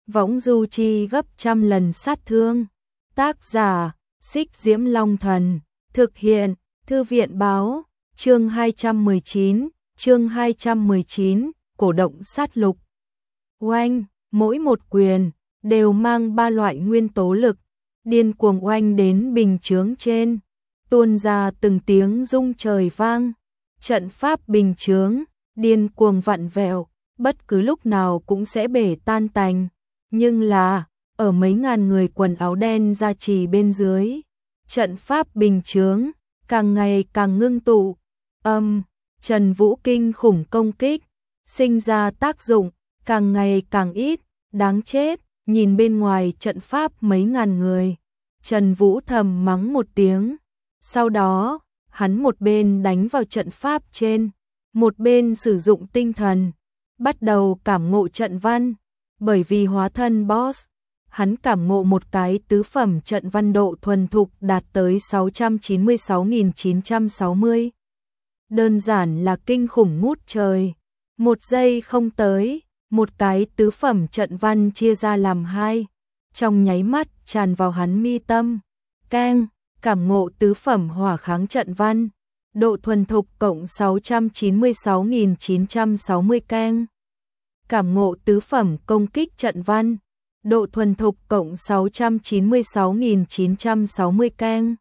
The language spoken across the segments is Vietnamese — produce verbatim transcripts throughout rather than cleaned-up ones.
võng du chi gấp trăm lần sát thương. Tác giả, Xích Diễm Long Thần, thực hiện, Thư viện báo, chương hai trăm mười chín, chương hai trăm mười chín, cổ động sát lục. Oanh, mỗi một quyền, đều mang ba loại nguyên tố lực, điên cuồng oanh đến bình chướng trên, tuôn ra từng tiếng rung trời vang. Trận pháp bình chướng, điên cuồng vặn vẹo, bất cứ lúc nào cũng sẽ bể tan tành. Nhưng là, ở mấy ngàn người quần áo đen gia trì bên dưới, trận pháp bình chướng càng ngày càng ngưng tụ. Âm, Trần Vũ kinh khủng công kích, sinh ra tác dụng, càng ngày càng ít, đáng chết. Nhìn bên ngoài trận pháp mấy ngàn người, Trần Vũ thầm mắng một tiếng. Sau đó, hắn một bên đánh vào trận pháp trên, một bên sử dụng tinh thần, bắt đầu cảm ngộ trận văn. Bởi vì hóa thân boss, hắn cảm ngộ một cái tứ phẩm trận văn độ thuần thục đạt tới sáu trăm chín mươi sáu nghìn chín trăm sáu mươi. Đơn giản là kinh khủng ngút trời. Một giây không tới, một cái tứ phẩm trận văn chia ra làm hai, trong nháy mắt tràn vào hắn mi tâm. Keng, cảm ngộ tứ phẩm hỏa kháng trận văn, độ thuần thục cộng sáu trăm chín mươi sáu nghìn chín trăm sáu mươi. Keng, cảm ngộ tứ phẩm công kích trận văn, độ thuần thục cộng sáu trăm chín mươi sáu nghìn chín trăm sáu mươi. Keng,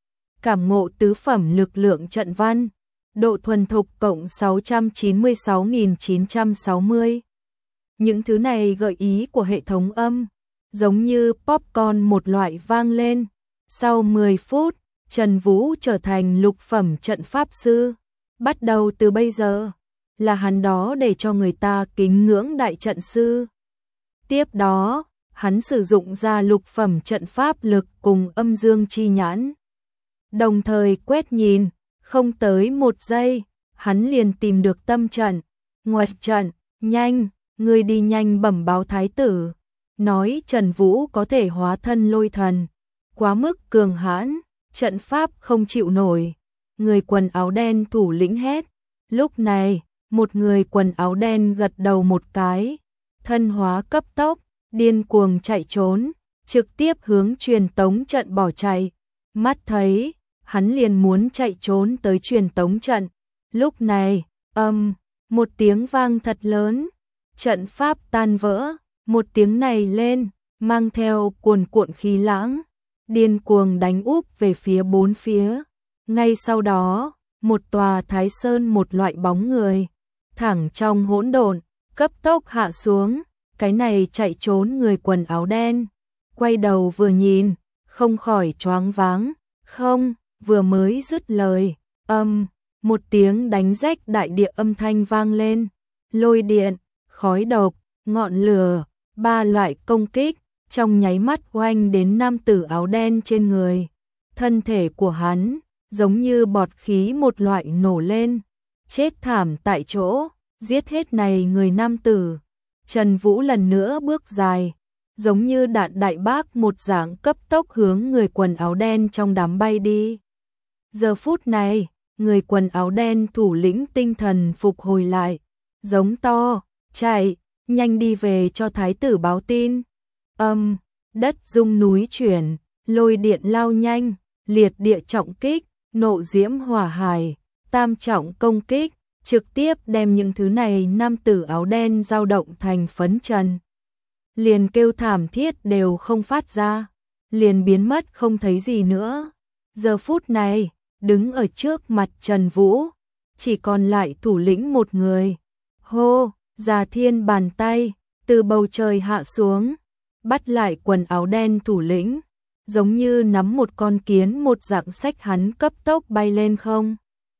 cảm ngộ tứ phẩm lực lượng trận văn, độ thuần thục cộng sáu trăm chín mươi sáu nghìn chín trăm sáu mươi. Những thứ này gợi ý của hệ thống âm, giống như popcorn một loại vang lên. Sau mười phút, Trần Vũ trở thành lục phẩm trận pháp sư. Bắt đầu từ bây giờ, là hắn đó để cho người ta kính ngưỡng đại trận sư. Tiếp đó, hắn sử dụng ra lục phẩm trận pháp lực cùng âm dương chi nhãn. Đồng thời quét nhìn, không tới một giây, hắn liền tìm được tâm trận, ngoặt trận. Nhanh, ngươi đi nhanh bẩm báo thái tử, nói Trần Vũ có thể hóa thân lôi thần, quá mức cường hãn, trận pháp không chịu nổi. Người quần áo đen thủ lĩnh hét. Lúc này, một người quần áo đen gật đầu một cái, thân hóa cấp tốc, điên cuồng chạy trốn, trực tiếp hướng truyền tống trận bỏ chạy. Mắt thấy, hắn liền muốn chạy trốn tới truyền tống trận. Lúc này, âm, một tiếng vang thật lớn, trận pháp tan vỡ. Một tiếng này lên, mang theo cuồn cuộn khí lãng, điên cuồng đánh úp về phía bốn phía. Ngay sau đó, một tòa Thái Sơn một loại bóng người, thẳng trong hỗn độn, cấp tốc hạ xuống. Cái này chạy trốn người quần áo đen, quay đầu vừa nhìn, không khỏi choáng váng. Không, vừa mới dứt lời, âm, một tiếng đánh rách đại địa âm thanh vang lên. Lôi điện, khói độc, ngọn lửa, ba loại công kích, trong nháy mắt oanh đến nam tử áo đen trên người. Thân thể của hắn, giống như bọt khí một loại nổ lên, chết thảm tại chỗ, giết hết này người nam tử. Trần Vũ lần nữa bước dài, giống như đạn đại bác một dạng cấp tốc hướng người quần áo đen trong đám bay đi. Giờ phút này, người quần áo đen thủ lĩnh tinh thần phục hồi lại, giống to, chạy, nhanh đi về cho thái tử báo tin. Âm, đất rung núi chuyển, lôi điện lao nhanh, liệt địa trọng kích, nộ diễm hỏa hải, tam trọng công kích, trực tiếp đem những thứ này nam tử áo đen dao động thành phấn trần. Liền kêu thảm thiết đều không phát ra, liền biến mất không thấy gì nữa. Giờ phút này, đứng ở trước mặt Trần Vũ, chỉ còn lại thủ lĩnh một người. Hô, Già Thiên bàn tay, từ bầu trời hạ xuống, bắt lại quần áo đen thủ lĩnh, giống như nắm một con kiến một dạng sách hắn cấp tốc bay lên không.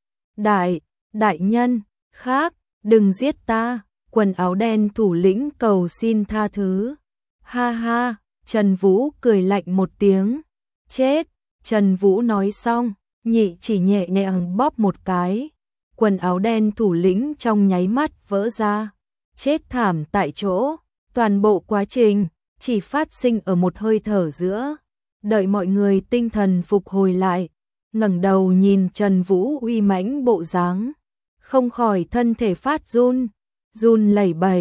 Đại, đại nhân, khác, đừng giết ta, quần áo đen thủ lĩnh cầu xin tha thứ. Ha ha, Trần Vũ cười lạnh một tiếng. Chết, Trần Vũ nói xong, nhị chỉ nhẹ nhàng bóp một cái. Quần áo đen thủ lĩnh trong nháy mắt vỡ ra, chết thảm tại chỗ. Toàn bộ quá trình chỉ phát sinh ở một hơi thở giữa. Đợi mọi người tinh thần phục hồi lại, ngẩng đầu nhìn Trần Vũ uy mãnh bộ dáng, không khỏi thân thể phát run, run lẩy bẩy,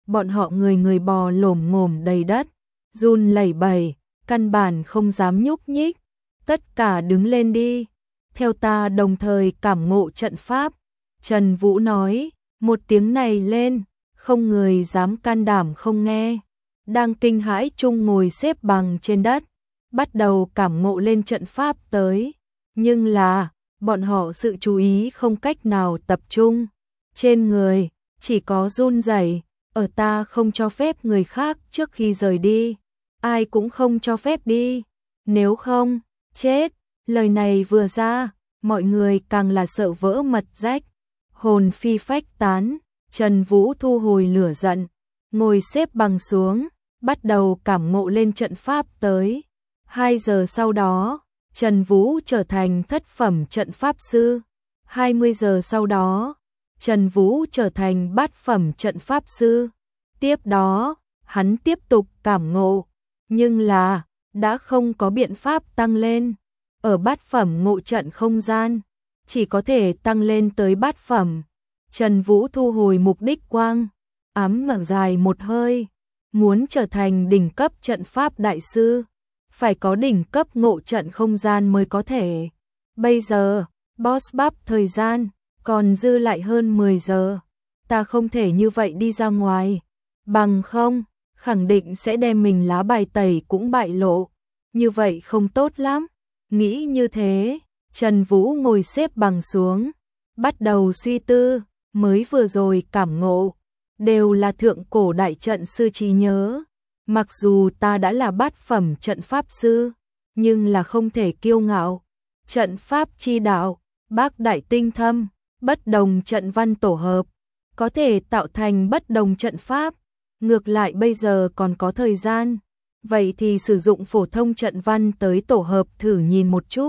bọn họ người người bò lổm ngổm đầy đất, run lẩy bẩy, căn bản không dám nhúc nhích. Tất cả đứng lên đi, theo ta đồng thời cảm ngộ trận pháp. Trần Vũ nói, một tiếng này lên, không người dám can đảm không nghe. Đang kinh hãi chung ngồi xếp bằng trên đất, bắt đầu cảm ngộ lên trận pháp tới. Nhưng là, bọn họ sự chú ý không cách nào tập trung. Trên người, chỉ có run rẩy. Ở ta không cho phép người khác trước khi rời đi. Ai cũng không cho phép đi. Nếu không, chết. Lời này vừa ra, mọi người càng là sợ vỡ mật rách. Hồn phi phách tán, Trần Vũ thu hồi lửa giận, ngồi xếp bằng xuống, bắt đầu cảm ngộ lên trận pháp tới. Hai giờ sau đó, Trần Vũ trở thành thất phẩm trận pháp sư. Hai mươi giờ sau đó, Trần Vũ trở thành bát phẩm trận pháp sư. Tiếp đó, hắn tiếp tục cảm ngộ, nhưng là, đã không có biện pháp tăng lên. Ở bát phẩm ngộ trận không gian, chỉ có thể tăng lên tới bát phẩm. Trần Vũ thu hồi mục đích quang, ám ngẩng dài một hơi, muốn trở thành đỉnh cấp trận pháp đại sư, phải có đỉnh cấp ngộ trận không gian mới có thể. Bây giờ, boss bắp thời gian, còn dư lại hơn mười giờ, ta không thể như vậy đi ra ngoài, bằng không, khẳng định sẽ đem mình lá bài tẩy cũng bại lộ, như vậy không tốt lắm. Nghĩ như thế, Trần Vũ ngồi xếp bằng xuống, bắt đầu suy tư, mới vừa rồi cảm ngộ, đều là thượng cổ đại trận sư trí nhớ. Mặc dù ta đã là bát phẩm trận pháp sư, nhưng là không thể kiêu ngạo. Trận pháp chi đạo, bác đại tinh thâm, bất đồng trận văn tổ hợp, có thể tạo thành bất đồng trận pháp. Ngược lại bây giờ còn có thời gian, vậy thì sử dụng phổ thông trận văn tới tổ hợp thử nhìn một chút.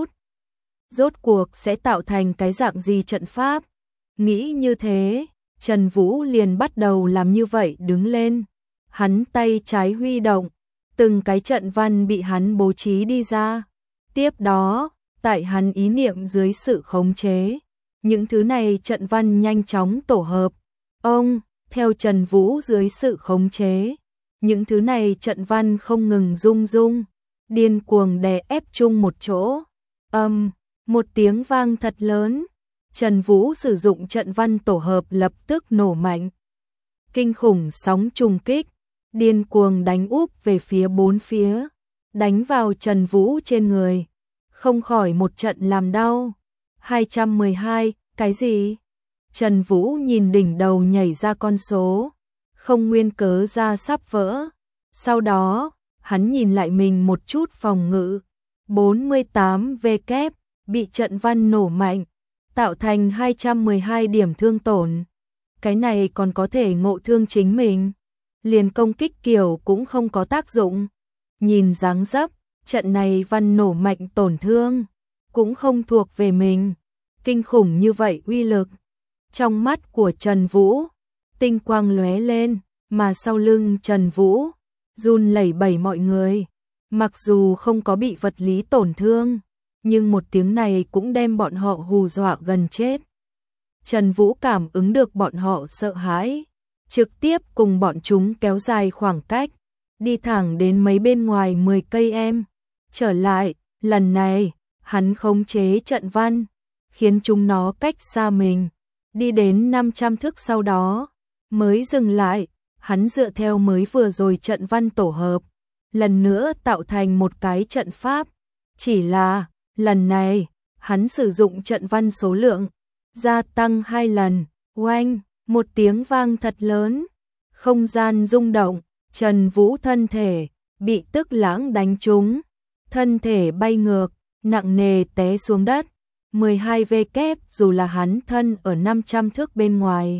Rốt cuộc sẽ tạo thành cái dạng gì trận pháp? Nghĩ như thế, Trần Vũ liền bắt đầu làm như vậy đứng lên. Hắn tay trái huy động, từng cái trận văn bị hắn bố trí đi ra. Tiếp đó, tại hắn ý niệm dưới sự khống chế, những thứ này trận văn nhanh chóng tổ hợp. Ông, theo Trần Vũ dưới sự khống chế, những thứ này trận văn không ngừng rung rung, điên cuồng đè ép chung một chỗ. Âm, um, một tiếng vang thật lớn, Trần Vũ sử dụng trận văn tổ hợp lập tức nổ mạnh. Kinh khủng sóng trùng kích, điên cuồng đánh úp về phía bốn phía, đánh vào Trần Vũ trên người, không khỏi một trận làm đau. hai trăm mười hai, cái gì? Trần Vũ nhìn đỉnh đầu nhảy ra con số, không nguyên cớ ra sắp vỡ. Sau đó, hắn nhìn lại mình một chút phòng ngự, bốn mươi tám vê kép, bị trận văn nổ mạnh, tạo thành hai trăm mười hai điểm thương tổn. Cái này còn có thể ngộ thương chính mình, liền công kích kiểu cũng không có tác dụng. Nhìn dáng dấp, trận này văn nổ mạnh tổn thương, cũng không thuộc về mình. Kinh khủng như vậy uy lực. Trong mắt của Trần Vũ, tinh quang lóe lên, mà sau lưng Trần Vũ, run lẩy bẩy mọi người. Mặc dù không có bị vật lý tổn thương, nhưng một tiếng này cũng đem bọn họ hù dọa gần chết. Trần Vũ cảm ứng được bọn họ sợ hãi, trực tiếp cùng bọn chúng kéo dài khoảng cách, đi thẳng đến mấy bên ngoài mười cây em. Trở lại, lần này, hắn khống chế trận văn, khiến chúng nó cách xa mình, đi đến năm trăm thước sau đó, mới dừng lại. Hắn dựa theo mới vừa rồi trận văn tổ hợp, lần nữa tạo thành một cái trận pháp. Chỉ là, lần này, hắn sử dụng trận văn số lượng, gia tăng hai lần. Oanh, một tiếng vang thật lớn, không gian rung động, Trần Vũ thân thể, bị tức lãng đánh trúng, thân thể bay ngược, nặng nề té xuống đất. mười hai vê kép dù là hắn thân ở năm trăm thước bên ngoài,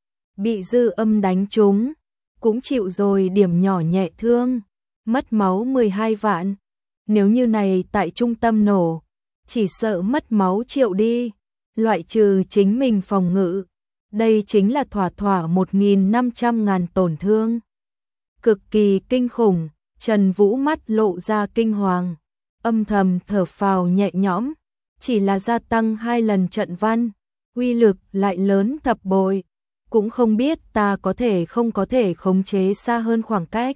bị dư âm đánh trúng, cũng chịu rồi điểm nhỏ nhẹ thương, mất máu mười hai vạn. Nếu như này tại trung tâm nổ, chỉ sợ mất máu triệu đi, loại trừ chính mình phòng ngự. Đây chính là thỏa thỏa một nghìn năm trăm ngàn tổn thương. Cực kỳ kinh khủng, Trần Vũ mắt lộ ra kinh hoàng, âm thầm thở phào nhẹ nhõm, chỉ là gia tăng hai lần trận văn, uy lực lại lớn thập bội. cũng không biết ta có thể không có thể khống chế xa hơn khoảng cách.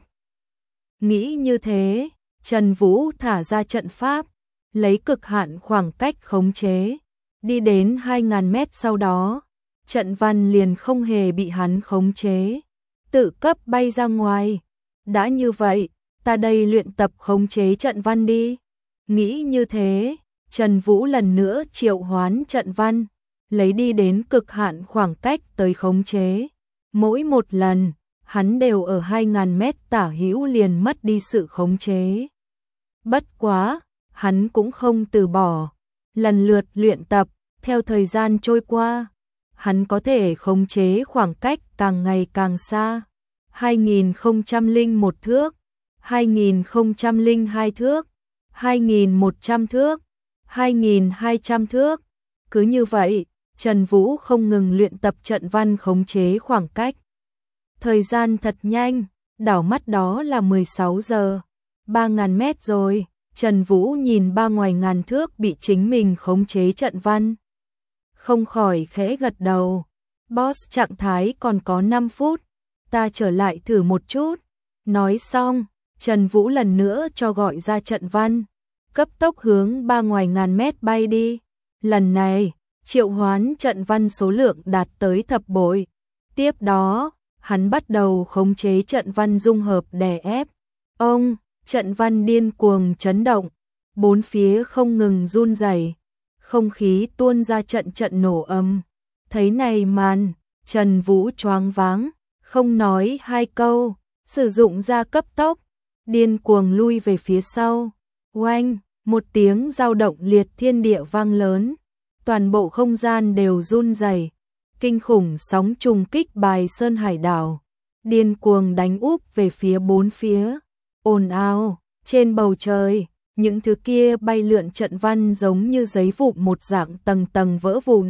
Nghĩ như thế, Trần Vũ thả ra trận pháp, lấy cực hạn khoảng cách khống chế, đi đến hai nghìn mét sau đó, trận văn liền không hề bị hắn khống chế, tự cấp bay ra ngoài. Đã như vậy, ta đây luyện tập khống chế trận văn đi. Nghĩ như thế, Trần Vũ lần nữa triệu hoán trận văn, lấy đi đến cực hạn khoảng cách tới khống chế. Mỗi một lần, hắn đều ở hai nghìn mét tả hữu liền mất đi sự khống chế. Bất quá, hắn cũng không từ bỏ, lần lượt luyện tập, theo thời gian trôi qua, hắn có thể khống chế khoảng cách càng ngày càng xa. hai nghìn không trăm lẻ một thước, hai nghìn không trăm lẻ hai thước, hai nghìn một trăm thước, hai nghìn hai trăm thước. Cứ như vậy, Trần Vũ không ngừng luyện tập trận văn khống chế khoảng cách. Thời gian thật nhanh, đảo mắt đó là mười sáu giờ, ba nghìn mét rồi. Trần Vũ nhìn ba ngoài ngàn thước bị chính mình khống chế trận văn, không khỏi khẽ gật đầu. Boss trạng thái còn có năm phút, ta trở lại thử một chút. Nói xong, Trần Vũ lần nữa cho gọi ra trận văn, cấp tốc hướng ba ngoài ngàn mét bay đi. Lần này, triệu hoán trận văn số lượng đạt tới thập bội. Tiếp đó, hắn bắt đầu khống chế trận văn dung hợp đè ép. Ông, trận văn điên cuồng chấn động, bốn phía không ngừng run rẩy, không khí tuôn ra trận trận nổ ầm. Thấy này màn, Trần Vũ choáng váng, không nói hai câu, sử dụng ra cấp tốc, điên cuồng lui về phía sau. Oanh, một tiếng dao động liệt thiên địa vang lớn, toàn bộ không gian đều run rẩy, kinh khủng sóng trùng kích bài sơn hải đảo, điên cuồng đánh úp về phía bốn phía. Ồn ào, trên bầu trời, những thứ kia bay lượn trận văn giống như giấy vụn một dạng tầng tầng vỡ vụn.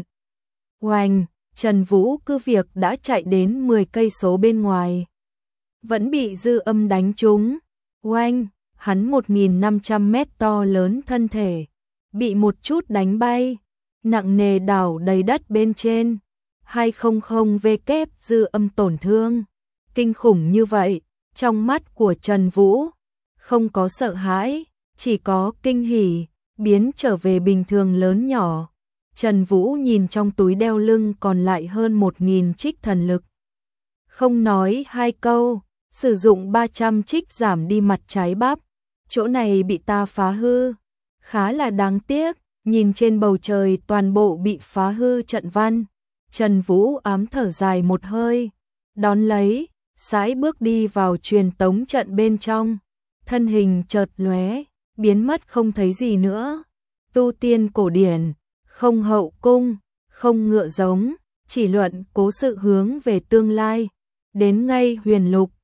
Oanh, Trần Vũ cứ việc đã chạy đến mười cây số bên ngoài, vẫn bị dư âm đánh trúng. Oanh, hắn một nghìn năm trăm mét to lớn thân thể, bị một chút đánh bay, nặng nề đảo đầy đất bên trên. hai trăm vê kép dư âm tổn thương, kinh khủng như vậy, trong mắt của Trần Vũ, không có sợ hãi, chỉ có kinh hỉ, biến trở về bình thường lớn nhỏ. Trần Vũ nhìn trong túi đeo lưng còn lại hơn một nghìn trích thần lực. Không nói hai câu, sử dụng ba trăm trích giảm đi mặt trái bắp. Chỗ này bị ta phá hư, khá là đáng tiếc, nhìn trên bầu trời toàn bộ bị phá hư trận văn. Trần Vũ ám thở dài một hơi, đón lấy, sải bước đi vào truyền tống trận bên trong, thân hình chợt lóe, biến mất không thấy gì nữa. Tu tiên cổ điển, không hậu cung, không ngựa giống, chỉ luận cố sự hướng về tương lai. Đến ngay huyền lục,